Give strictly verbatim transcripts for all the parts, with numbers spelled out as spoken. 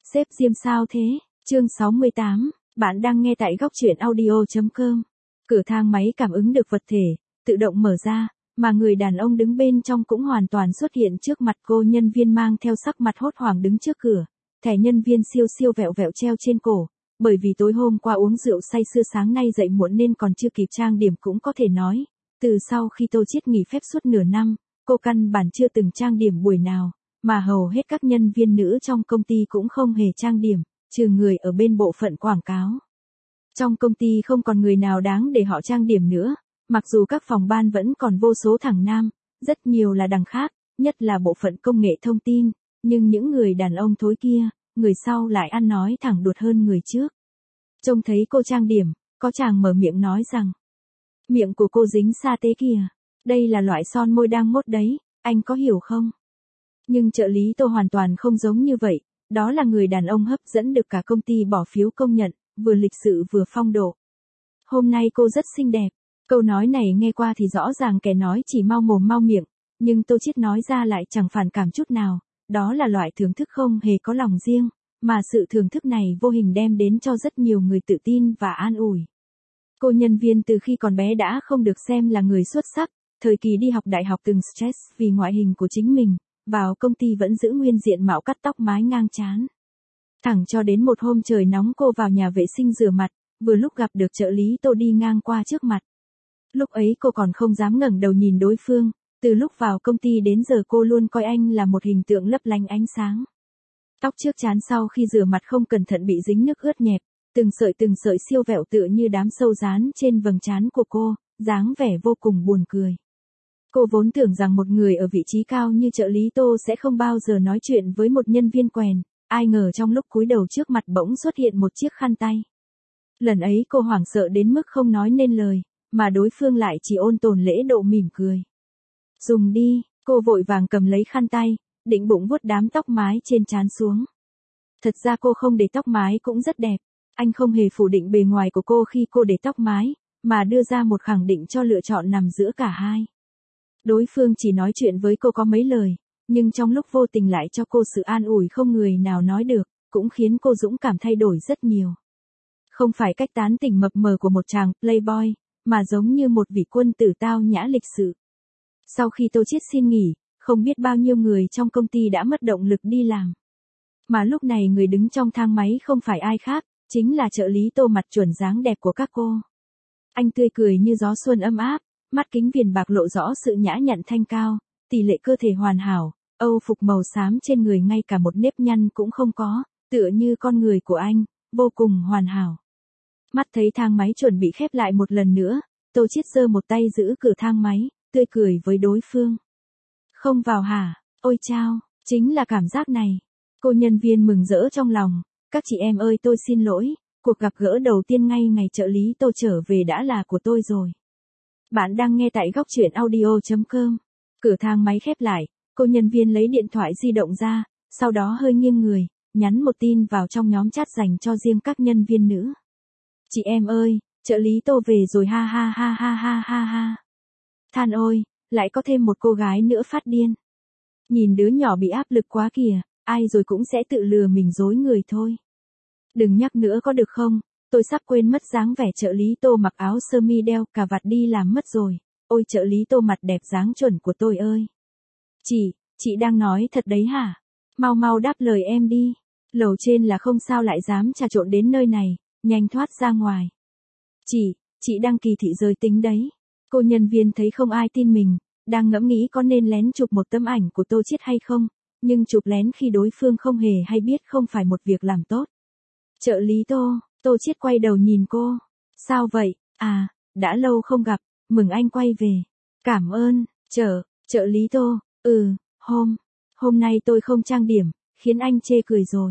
Sếp Diêm sao thế? Chương sáu mươi tám, bạn đang nghe tại góc truyện audio.com. Cửa thang máy cảm ứng được vật thể, tự động mở ra, mà người đàn ông đứng bên trong cũng hoàn toàn xuất hiện trước mặt cô. Nhân viên mang theo sắc mặt hốt hoảng đứng trước cửa, thẻ nhân viên siêu siêu vẹo vẹo treo trên cổ, bởi vì tối hôm qua uống rượu say sưa sáng nay dậy muộn nên còn chưa kịp trang điểm cũng có thể nói. Từ sau khi Tô Chiết nghỉ phép suốt nửa năm, cô căn bản chưa từng trang điểm buổi nào, mà hầu hết các nhân viên nữ trong công ty cũng không hề trang điểm, trừ người ở bên bộ phận quảng cáo. Trong công ty không còn người nào đáng để họ trang điểm nữa, mặc dù các phòng ban vẫn còn vô số thằng nam, rất nhiều là đằng khác, nhất là bộ phận công nghệ thông tin, nhưng những người đàn ông thối kia, người sau lại ăn nói thẳng đuột hơn người trước. Trông thấy cô trang điểm, có chàng mở miệng nói rằng, miệng của cô dính sa tế kìa, đây là loại son môi đang mốt đấy, anh có hiểu không? Nhưng trợ lý Tô hoàn toàn không giống như vậy, đó là người đàn ông hấp dẫn được cả công ty bỏ phiếu công nhận, vừa lịch sự vừa phong độ. Hôm nay cô rất xinh đẹp, câu nói này nghe qua thì rõ ràng kẻ nói chỉ mau mồm mau miệng, nhưng Tô Chiết nói ra lại chẳng phản cảm chút nào, đó là loại thưởng thức không hề có lòng riêng, mà sự thưởng thức này vô hình đem đến cho rất nhiều người tự tin và an ủi. Cô nhân viên từ khi còn bé đã không được xem là người xuất sắc, thời kỳ đi học đại học từng stress vì ngoại hình của chính mình, vào công ty vẫn giữ nguyên diện mạo cắt tóc mái ngang trán. Thẳng cho đến một hôm trời nóng cô vào nhà vệ sinh rửa mặt, vừa lúc gặp được trợ lý Tô đi ngang qua trước mặt. Lúc ấy cô còn không dám ngẩng đầu nhìn đối phương, từ lúc vào công ty đến giờ cô luôn coi anh là một hình tượng lấp lánh ánh sáng. Tóc trước trán sau khi rửa mặt không cẩn thận bị dính nước ướt nhẹp, từng sợi từng sợi siêu vẹo tựa như đám sâu dán trên vầng trán của cô, dáng vẻ vô cùng buồn cười. Cô vốn tưởng rằng một người ở vị trí cao như trợ lý Tô sẽ không bao giờ nói chuyện với một nhân viên quèn, ai ngờ trong lúc cúi đầu trước mặt bỗng xuất hiện một chiếc khăn tay. Lần ấy cô hoảng sợ đến mức không nói nên lời, mà đối phương lại chỉ ôn tồn lễ độ mỉm cười. Dùng đi, cô vội vàng cầm lấy khăn tay, định bụng vuốt đám tóc mái trên trán xuống. Thật ra cô không để tóc mái cũng rất đẹp, anh không hề phủ định bề ngoài của cô khi cô để tóc mái, mà đưa ra một khẳng định cho lựa chọn nằm giữa cả hai. Đối phương chỉ nói chuyện với cô có mấy lời, nhưng trong lúc vô tình lại cho cô sự an ủi không người nào nói được, cũng khiến cô dũng cảm thay đổi rất nhiều. Không phải cách tán tỉnh mập mờ của một chàng playboy, mà giống như một vị quân tử tao nhã lịch sự. Sau khi Tô Chiết xin nghỉ, không biết bao nhiêu người trong công ty đã mất động lực đi làm. Mà lúc này người đứng trong thang máy không phải ai khác, chính là trợ lý Tô mặt chuẩn dáng đẹp của các cô. Anh tươi cười như gió xuân ấm áp, mắt kính viền bạc lộ rõ sự nhã nhặn thanh cao, tỷ lệ cơ thể hoàn hảo, âu phục màu xám trên người ngay cả một nếp nhăn cũng không có, tựa như con người của anh, vô cùng hoàn hảo. Mắt thấy thang máy chuẩn bị khép lại một lần nữa, Tô Chiết giơ một tay giữ cửa thang máy, tươi cười với đối phương. Không vào hả? Ôi chao, chính là cảm giác này. Cô nhân viên mừng rỡ trong lòng, các chị em ơi tôi xin lỗi, cuộc gặp gỡ đầu tiên ngay ngày trợ lý Tô trở về đã là của tôi rồi. Bạn đang nghe tại góc truyện audio.com. Cửa thang máy khép lại, cô nhân viên lấy điện thoại di động ra, sau đó hơi nghiêng người, nhắn một tin vào trong nhóm chat dành cho riêng các nhân viên nữ. Chị em ơi, trợ lý Tô về rồi ha ha ha ha ha ha ha. Than ôi, lại có thêm một cô gái nữa phát điên. Nhìn đứa nhỏ bị áp lực quá kìa, ai rồi cũng sẽ tự lừa mình dối người thôi. Đừng nhắc nữa có được không, tôi sắp quên mất dáng vẻ trợ lý Tô mặc áo sơ mi đeo cà vạt đi làm mất rồi. Ôi trợ lý Tô mặt đẹp dáng chuẩn của tôi ơi. Chị, chị đang nói thật đấy hả? Mau mau đáp lời em đi. Lầu trên là không sao lại dám trà trộn đến nơi này, nhanh thoát ra ngoài. Chị, chị đang kỳ thị giới tính đấy. Cô nhân viên thấy không ai tin mình, đang ngẫm nghĩ có nên lén chụp một tấm ảnh của Tô Chiết hay không, nhưng chụp lén khi đối phương không hề hay biết không phải một việc làm tốt. Trợ lý Tô, Tô Chiết quay đầu nhìn cô. Sao vậy? À, đã lâu không gặp, mừng anh quay về. Cảm ơn, trợ, trợ lý Tô, ừ, hôm, hôm nay tôi không trang điểm, khiến anh chê cười rồi.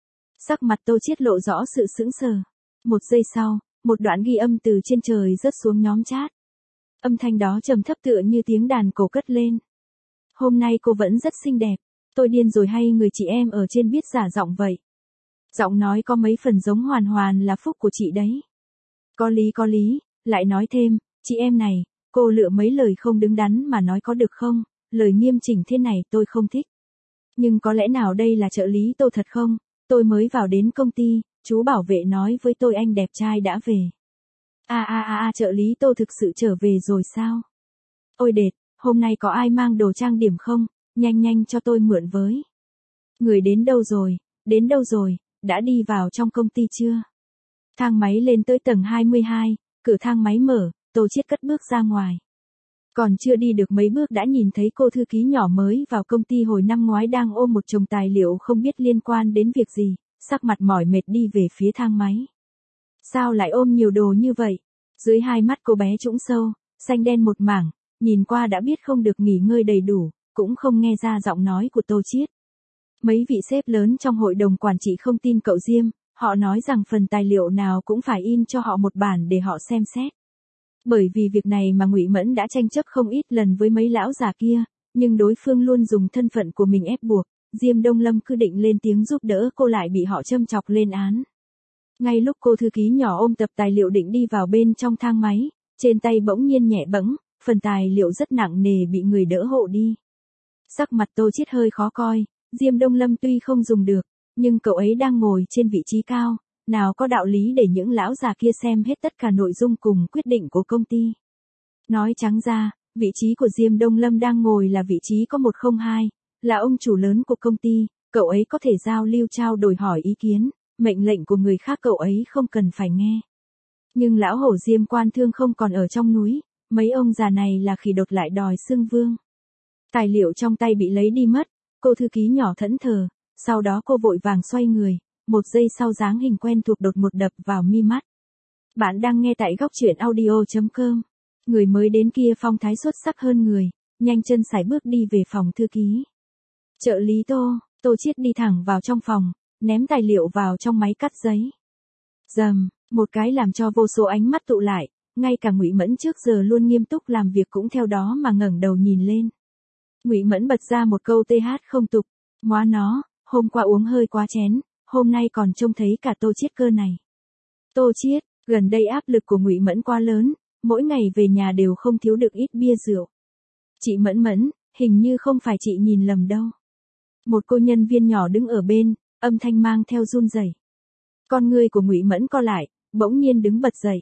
Sắc mặt Tô Chiết lộ rõ sự sững sờ. Một giây sau, một đoạn ghi âm từ trên trời rớt xuống nhóm chat. Âm thanh đó trầm thấp tựa như tiếng đàn cổ cất lên. Hôm nay cô vẫn rất xinh đẹp, tôi điên rồi hay người chị em ở trên biết giả giọng vậy. Giọng nói có mấy phần giống Hoàn Hoàn là phúc của chị đấy. Có lý có lý, lại nói thêm, chị em này, cô lựa mấy lời không đứng đắn mà nói có được không, lời nghiêm chỉnh thế này tôi không thích. Nhưng có lẽ nào đây là trợ lý Tô thật không, tôi mới vào đến công ty, chú bảo vệ nói với tôi anh đẹp trai đã về. A a a a trợ lý Tô thực sự trở về rồi sao? Ôi đệt, hôm nay có ai mang đồ trang điểm không? Nhanh nhanh cho tôi mượn với. Người đến đâu rồi? Đến đâu rồi? Đã đi vào trong công ty chưa? Thang máy lên tới tầng hai mươi hai, cửa thang máy mở, Tô Chiết cất bước ra ngoài. Còn chưa đi được mấy bước đã nhìn thấy cô thư ký nhỏ mới vào công ty hồi năm ngoái đang ôm một chồng tài liệu không biết liên quan đến việc gì, sắc mặt mỏi mệt đi về phía thang máy. Sao lại ôm nhiều đồ như vậy? Dưới hai mắt cô bé trũng sâu, xanh đen một mảng, nhìn qua đã biết không được nghỉ ngơi đầy đủ, cũng không nghe ra giọng nói của Tô Chiết. Mấy vị sếp lớn trong hội đồng quản trị không tin cậu Diêm, họ nói rằng phần tài liệu nào cũng phải in cho họ một bản để họ xem xét. Bởi vì việc này mà Ngụy Mẫn đã tranh chấp không ít lần với mấy lão già kia, nhưng đối phương luôn dùng thân phận của mình ép buộc, Diêm Đông Lâm cứ định lên tiếng giúp đỡ cô lại bị họ châm chọc lên án. Ngay lúc cô thư ký nhỏ ôm tập tài liệu định đi vào bên trong thang máy, trên tay bỗng nhiên nhẹ bẫng, phần tài liệu rất nặng nề bị người đỡ hộ đi. Sắc mặt Tô Chiết hơi khó coi, Diêm Đông Lâm tuy không dùng được, nhưng cậu ấy đang ngồi trên vị trí cao, nào có đạo lý để những lão già kia xem hết tất cả nội dung cùng quyết định của công ty. Nói trắng ra, vị trí của Diêm Đông Lâm đang ngồi là vị trí có một không hai, là ông chủ lớn của công ty, cậu ấy có thể giao lưu trao đổi hỏi ý kiến, mệnh lệnh của người khác cậu ấy không cần phải nghe. Nhưng lão hổ Diêm Quan Thương không còn ở trong núi, mấy ông già này là khỉ đột lại đòi xưng vương. Tài liệu trong tay bị lấy đi mất, cô thư ký nhỏ thẫn thờ, sau đó cô vội vàng xoay người, một giây sau dáng hình quen thuộc đột ngột đập vào mi mắt. Bạn đang nghe tại góc truyện audio chấm com. Người mới đến kia phong thái xuất sắc hơn người, nhanh chân sải bước đi về phòng thư ký. Trợ lý Tô, Tô Chiết đi thẳng vào trong phòng, ném tài liệu vào trong máy cắt giấy. Rầm, một cái làm cho vô số ánh mắt tụ lại, ngay cả Ngụy Mẫn trước giờ luôn nghiêm túc làm việc cũng theo đó mà ngẩng đầu nhìn lên. Ngụy Mẫn bật ra một câu tê hát không tục, ngoá nó, hôm qua uống hơi quá chén, hôm nay còn trông thấy cả Tô Chiết cơ này. Tô Chiết, gần đây áp lực của Ngụy Mẫn quá lớn, mỗi ngày về nhà đều không thiếu được ít bia rượu. Chị Mẫn Mẫn, hình như không phải chị nhìn lầm đâu. Một cô nhân viên nhỏ đứng ở bên, âm thanh mang theo run rẩy. Con ngươi của Ngụy Mẫn co lại, bỗng nhiên đứng bật dậy.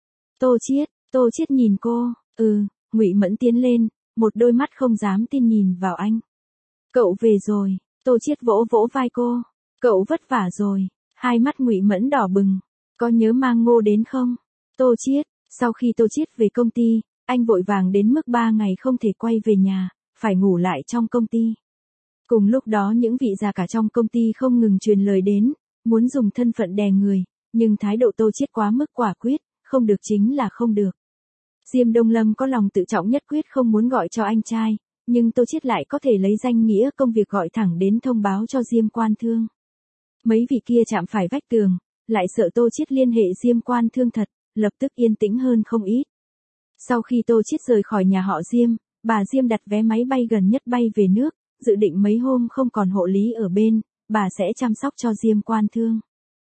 Tô Chiết, Tô Chiết nhìn cô, ừ, Ngụy Mẫn tiến lên, một đôi mắt không dám tin nhìn vào anh. Cậu về rồi, Tô Chiết vỗ vỗ vai cô, cậu vất vả rồi, hai mắt Ngụy Mẫn đỏ bừng, có nhớ mang Ngô đến không? Tô Chiết, sau khi Tô Chiết về công ty, anh vội vàng đến mức ba ngày không thể quay về nhà, phải ngủ lại trong công ty. Cùng lúc đó những vị già cả trong công ty không ngừng truyền lời đến, muốn dùng thân phận đè người, nhưng thái độ Tô Chiết quá mức quả quyết, không được chính là không được. Diêm Đông Lâm có lòng tự trọng nhất quyết không muốn gọi cho anh trai, nhưng Tô Chiết lại có thể lấy danh nghĩa công việc gọi thẳng đến thông báo cho Diêm Quan Thương. Mấy vị kia chạm phải vách tường, lại sợ Tô Chiết liên hệ Diêm Quan Thương thật, lập tức yên tĩnh hơn không ít. Sau khi Tô Chiết rời khỏi nhà họ Diêm, bà Diêm đặt vé máy bay gần nhất bay về nước, dự định mấy hôm không còn hộ lý ở bên, bà sẽ chăm sóc cho Diêm Quan Thương.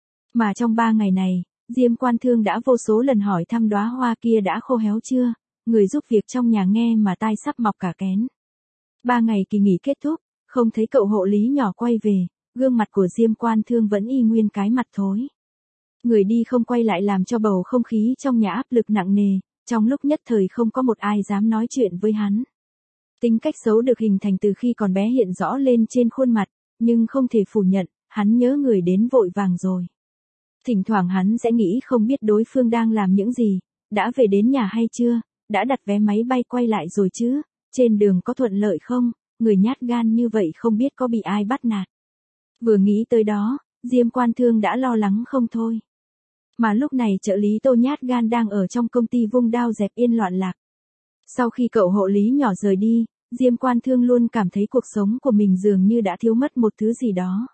Mà trong ba ngày này, Diêm Quan Thương đã vô số lần hỏi thăm đóa hoa kia đã khô héo chưa, người giúp việc trong nhà nghe mà tai sắp mọc cả kén. Ba ngày kỳ nghỉ kết thúc, không thấy cậu hộ lý nhỏ quay về, gương mặt của Diêm Quan Thương vẫn y nguyên cái mặt thối. Người đi không quay lại làm cho bầu không khí trong nhà áp lực nặng nề, trong lúc nhất thời không có một ai dám nói chuyện với hắn. Tính cách xấu được hình thành từ khi còn bé hiện rõ lên trên khuôn mặt, nhưng không thể phủ nhận, hắn nhớ người đến vội vàng rồi. Thỉnh thoảng hắn sẽ nghĩ không biết đối phương đang làm những gì, đã về đến nhà hay chưa, đã đặt vé máy bay quay lại rồi chứ, trên đường có thuận lợi không, người nhát gan như vậy không biết có bị ai bắt nạt. Vừa nghĩ tới đó, Diêm Quan Thương đã lo lắng không thôi. Mà lúc này trợ lý Tô nhát gan đang ở trong công ty vung đao dẹp yên loạn lạc. Sau khi cậu hộ lý nhỏ rời đi, Diêm Quan Thương luôn cảm thấy cuộc sống của mình dường như đã thiếu mất một thứ gì đó.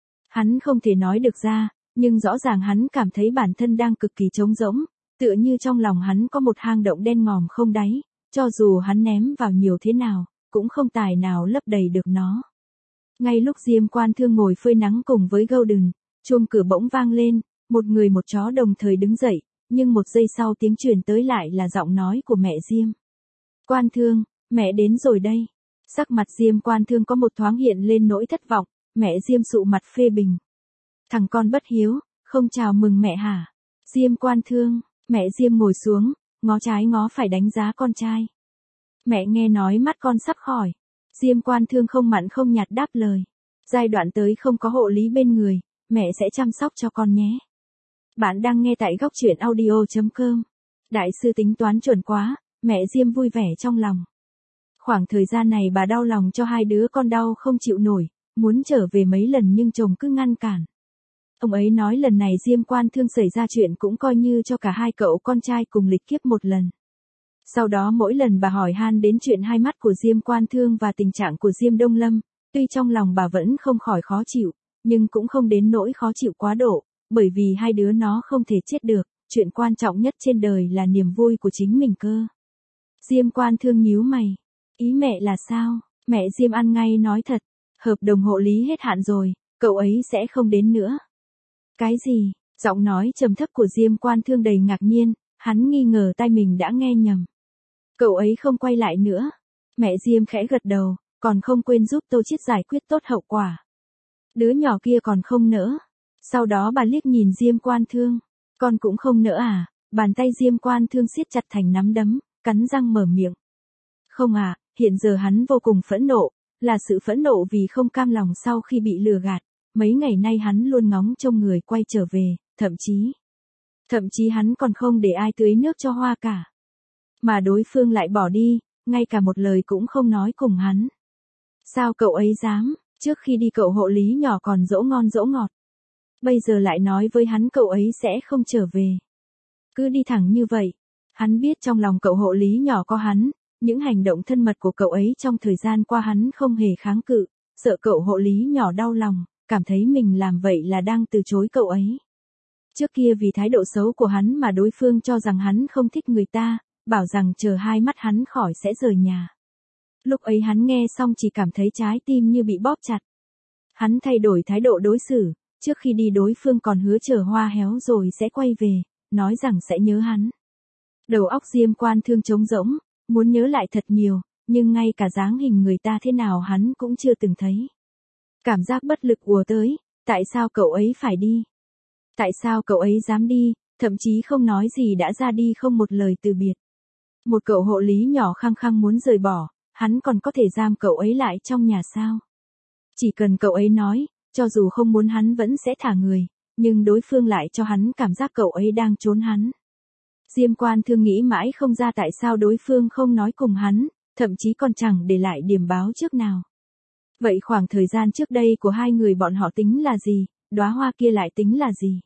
Hắn không thể nói được ra, nhưng rõ ràng hắn cảm thấy bản thân đang cực kỳ trống rỗng, tựa như trong lòng hắn có một hang động đen ngòm không đáy, cho dù hắn ném vào nhiều thế nào, cũng không tài nào lấp đầy được nó. Ngay lúc Diêm Quan Thương ngồi phơi nắng cùng với Golden, chuông cửa bỗng vang lên, một người một chó đồng thời đứng dậy, nhưng một giây sau tiếng truyền tới lại là giọng nói của mẹ Diêm. Quan Thương, mẹ đến rồi đây. Sắc mặt Diêm Quan Thương có một thoáng hiện lên nỗi thất vọng, mẹ Diêm sụ mặt phê bình. Thằng con bất hiếu, không chào mừng mẹ hả? Diêm Quan Thương, mẹ Diêm ngồi xuống, ngó trái ngó phải đánh giá con trai. Mẹ nghe nói mắt con sắp khỏi. Diêm Quan Thương không mặn không nhạt đáp lời. Giai đoạn tới không có hộ lý bên người, mẹ sẽ chăm sóc cho con nhé. Bạn đang nghe tại góc truyện audio chấm com. Đại sư tính toán chuẩn quá, mẹ Diêm vui vẻ trong lòng. Khoảng thời gian này bà đau lòng cho hai đứa con đau không chịu nổi, muốn trở về mấy lần nhưng chồng cứ ngăn cản. Ông ấy nói lần này Diêm Quan Thương xảy ra chuyện cũng coi như cho cả hai cậu con trai cùng lịch kiếp một lần. Sau đó mỗi lần bà hỏi han đến chuyện hai mắt của Diêm Quan Thương và tình trạng của Diêm Đông Lâm, tuy trong lòng bà vẫn không khỏi khó chịu, nhưng cũng không đến nỗi khó chịu quá độ, bởi vì hai đứa nó không thể chết được, chuyện quan trọng nhất trên đời là niềm vui của chính mình cơ. Diêm Quan Thương nhíu mày, ý mẹ là sao? Mẹ Diêm ăn ngay nói thật, hợp đồng hộ lý hết hạn rồi, cậu ấy sẽ không đến nữa. Cái gì? Giọng nói trầm thấp của Diêm Quan Thương đầy ngạc nhiên, hắn nghi ngờ tai mình đã nghe nhầm. Cậu ấy không quay lại nữa. Mẹ Diêm khẽ gật đầu, còn không quên giúp Tô Chiết giải quyết tốt hậu quả. Đứa nhỏ kia còn không nỡ. Sau đó bà liếc nhìn Diêm Quan Thương. Con cũng không nỡ à? Bàn tay Diêm Quan Thương siết chặt thành nắm đấm, cắn răng mở miệng. Không à, hiện giờ hắn vô cùng phẫn nộ, là sự phẫn nộ vì không cam lòng sau khi bị lừa gạt. Mấy ngày nay hắn luôn ngóng trông người quay trở về, thậm chí... Thậm chí hắn còn không để ai tưới nước cho hoa cả. Mà đối phương lại bỏ đi, ngay cả một lời cũng không nói cùng hắn. Sao cậu ấy dám, trước khi đi cậu hộ lý nhỏ còn dỗ ngon dỗ ngọt. Bây giờ lại nói với hắn cậu ấy sẽ không trở về. Cứ đi thẳng như vậy. Hắn biết trong lòng cậu hộ lý nhỏ có hắn, những hành động thân mật của cậu ấy trong thời gian qua hắn không hề kháng cự, sợ cậu hộ lý nhỏ đau lòng, cảm thấy mình làm vậy là đang từ chối cậu ấy. Trước kia vì thái độ xấu của hắn mà đối phương cho rằng hắn không thích người ta, bảo rằng chờ hai mắt hắn khỏi sẽ rời nhà. Lúc ấy hắn nghe xong chỉ cảm thấy trái tim như bị bóp chặt. Hắn thay đổi thái độ đối xử, trước khi đi đối phương còn hứa chờ hoa héo rồi sẽ quay về, nói rằng sẽ nhớ hắn. Đầu óc Diêm Quan Thương trống rỗng, muốn nhớ lại thật nhiều, nhưng ngay cả dáng hình người ta thế nào hắn cũng chưa từng thấy. Cảm giác bất lực ùa tới, tại sao cậu ấy phải đi? Tại sao cậu ấy dám đi, thậm chí không nói gì đã ra đi không một lời từ biệt. Một cậu hộ lý nhỏ khăng khăng muốn rời bỏ, hắn còn có thể giam cậu ấy lại trong nhà sao? Chỉ cần cậu ấy nói, cho dù không muốn hắn vẫn sẽ thả người, nhưng đối phương lại cho hắn cảm giác cậu ấy đang trốn hắn. Diêm Quan Thương nghĩ mãi không ra tại sao đối phương không nói cùng hắn, thậm chí còn chẳng để lại điểm báo trước nào. Vậy khoảng thời gian trước đây của hai người bọn họ tính là gì, đóa hoa kia lại tính là gì?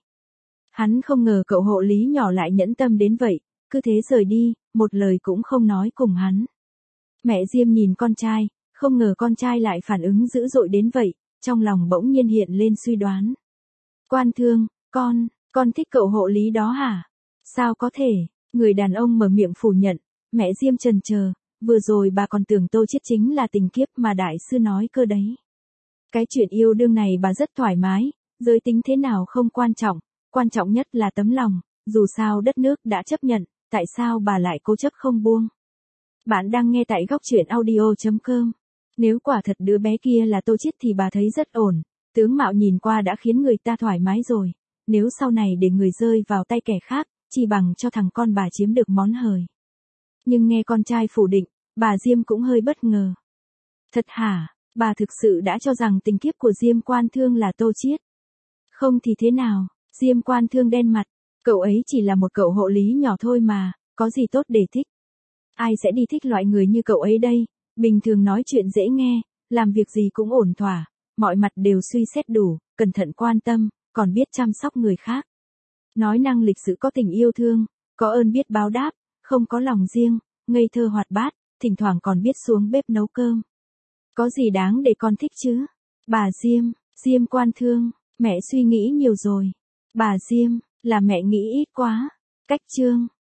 Hắn không ngờ cậu hộ lý nhỏ lại nhẫn tâm đến vậy, cứ thế rời đi, một lời cũng không nói cùng hắn. Mẹ Diêm nhìn con trai, không ngờ con trai lại phản ứng dữ dội đến vậy, trong lòng bỗng nhiên hiện lên suy đoán. Quan Thương, con, con thích cậu hộ lý đó hả? Sao có thể? Người đàn ông mở miệng phủ nhận, mẹ Diêm chần chờ, vừa rồi bà còn tưởng Tô Chiết chính là tình kiếp mà đại sư nói cơ đấy. Cái chuyện yêu đương này bà rất thoải mái, giới tính thế nào không quan trọng, quan trọng nhất là tấm lòng, dù sao đất nước đã chấp nhận, tại sao bà lại cố chấp không buông. Bạn đang nghe tại góc truyện audio chấm com. Nếu quả thật đứa bé kia là Tô Chiết thì bà thấy rất ổn, tướng mạo nhìn qua đã khiến người ta thoải mái rồi, nếu sau này để người rơi vào tay kẻ khác, chỉ bằng cho thằng con bà chiếm được món hời. Nhưng nghe con trai phủ định, bà Diêm cũng hơi bất ngờ. Thật hả, bà thực sự đã cho rằng tình kiếp của Diêm Quan Thương là Tô Chiết? Không thì thế nào? Diêm Quan Thương đen mặt, cậu ấy chỉ là một cậu hộ lý nhỏ thôi mà, có gì tốt để thích. Ai sẽ đi thích loại người như cậu ấy đây, bình thường nói chuyện dễ nghe, làm việc gì cũng ổn thỏa, mọi mặt đều suy xét đủ, cẩn thận quan tâm, còn biết chăm sóc người khác. Nói năng lịch sự có tình yêu thương, có ơn biết báo đáp, không có lòng riêng, ngây thơ hoạt bát, thỉnh thoảng còn biết xuống bếp nấu cơm. Có gì đáng để con thích chứ? Bà Diêm, Diêm Quan Thương, mẹ suy nghĩ nhiều rồi. Bà Diêm, là mẹ nghĩ ít quá. Cách chương.